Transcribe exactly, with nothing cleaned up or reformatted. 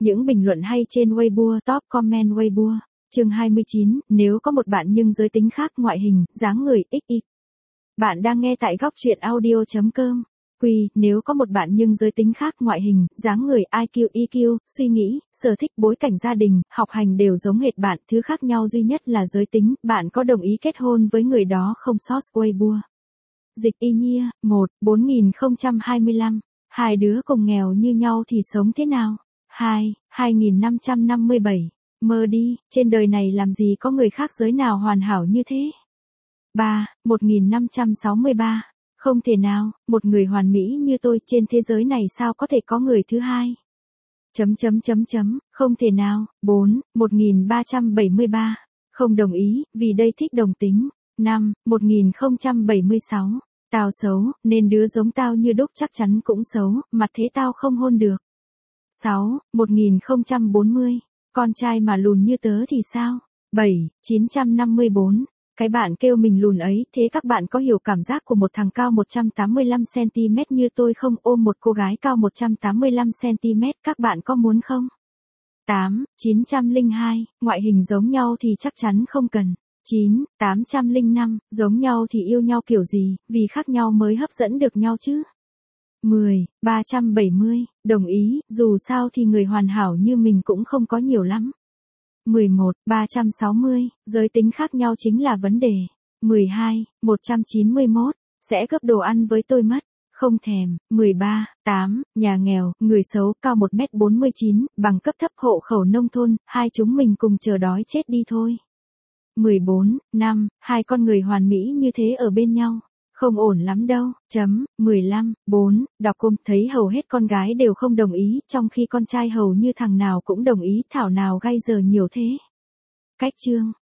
Những bình luận hay trên Weibo, top comment Weibo. Chương hai mươi chín, nếu có một bạn nhưng giới tính khác, ngoại hình, dáng người, ích y. Bạn đang nghe tại góc truyện audio chấm com. Quy, nếu có một bạn nhưng giới tính khác, ngoại hình, dáng người, i kiu, e kiu, suy nghĩ, sở thích, bối cảnh gia đình, học hành đều giống hệt bạn, thứ khác nhau duy nhất là giới tính, bạn có đồng ý kết hôn với người đó không? Source Weibo. Dịch y nhia, một, bốn nghìn không trăm hai mươi lăm. Hai đứa cùng nghèo như nhau thì sống thế nào? hai, hai nghìn năm trăm năm mươi bảy. Mơ đi, trên đời này làm gì có người khác giới nào hoàn hảo như thế? ba, một nghìn năm trăm sáu mươi ba. Không thể nào, một người hoàn mỹ như tôi trên thế giới này sao có thể có người thứ hai? Chấm chấm chấm chấm, không thể nào. bốn, một nghìn ba trăm bảy mươi ba. Không đồng ý, vì đây thích đồng tính. năm, một nghìn không trăm bảy mươi sáu. Tao xấu, nên đứa giống tao như đúc chắc chắn cũng xấu, mặt thế tao không hôn được. sáu, một nghìn không trăm bốn mươi. Con trai mà lùn như tớ thì sao? bảy, chín trăm năm mươi bốn. Cái bạn kêu mình lùn ấy, thế các bạn có hiểu cảm giác của một thằng cao một trăm tám mươi lăm xăng ti mét như tôi không? Ôm một cô gái cao một trăm tám mươi lăm xăng ti mét, các bạn có muốn không? tám, chín trăm lẻ hai. Ngoại hình giống nhau thì chắc chắn không cần. chín, tám trăm lẻ năm. Giống nhau thì yêu nhau kiểu gì, vì khác nhau mới hấp dẫn được nhau chứ. mười, ba trăm bảy mươi. Đồng ý, dù sao thì người hoàn hảo như mình cũng không có nhiều lắm. mười một, ba trăm sáu mươi. Giới tính khác nhau chính là vấn đề. mười hai, một trăm chín mươi mốt. Sẽ gấp đồ ăn với tôi mất. Không thèm. mười ba, tám. Nhà nghèo, người xấu, cao một mét bốn mươi chín, bằng cấp thấp, hộ khẩu nông thôn, hai chúng mình cùng chờ đói chết đi thôi. mười bốn, năm. Hai con người hoàn mỹ như thế ở bên nhau. Không ổn lắm đâu. Chấm. mười lăm, bốn. Đọc cùng thấy hầu hết con gái đều không đồng ý, trong khi con trai hầu như thằng nào cũng đồng ý, thảo nào gay giờ nhiều thế. Cách chương.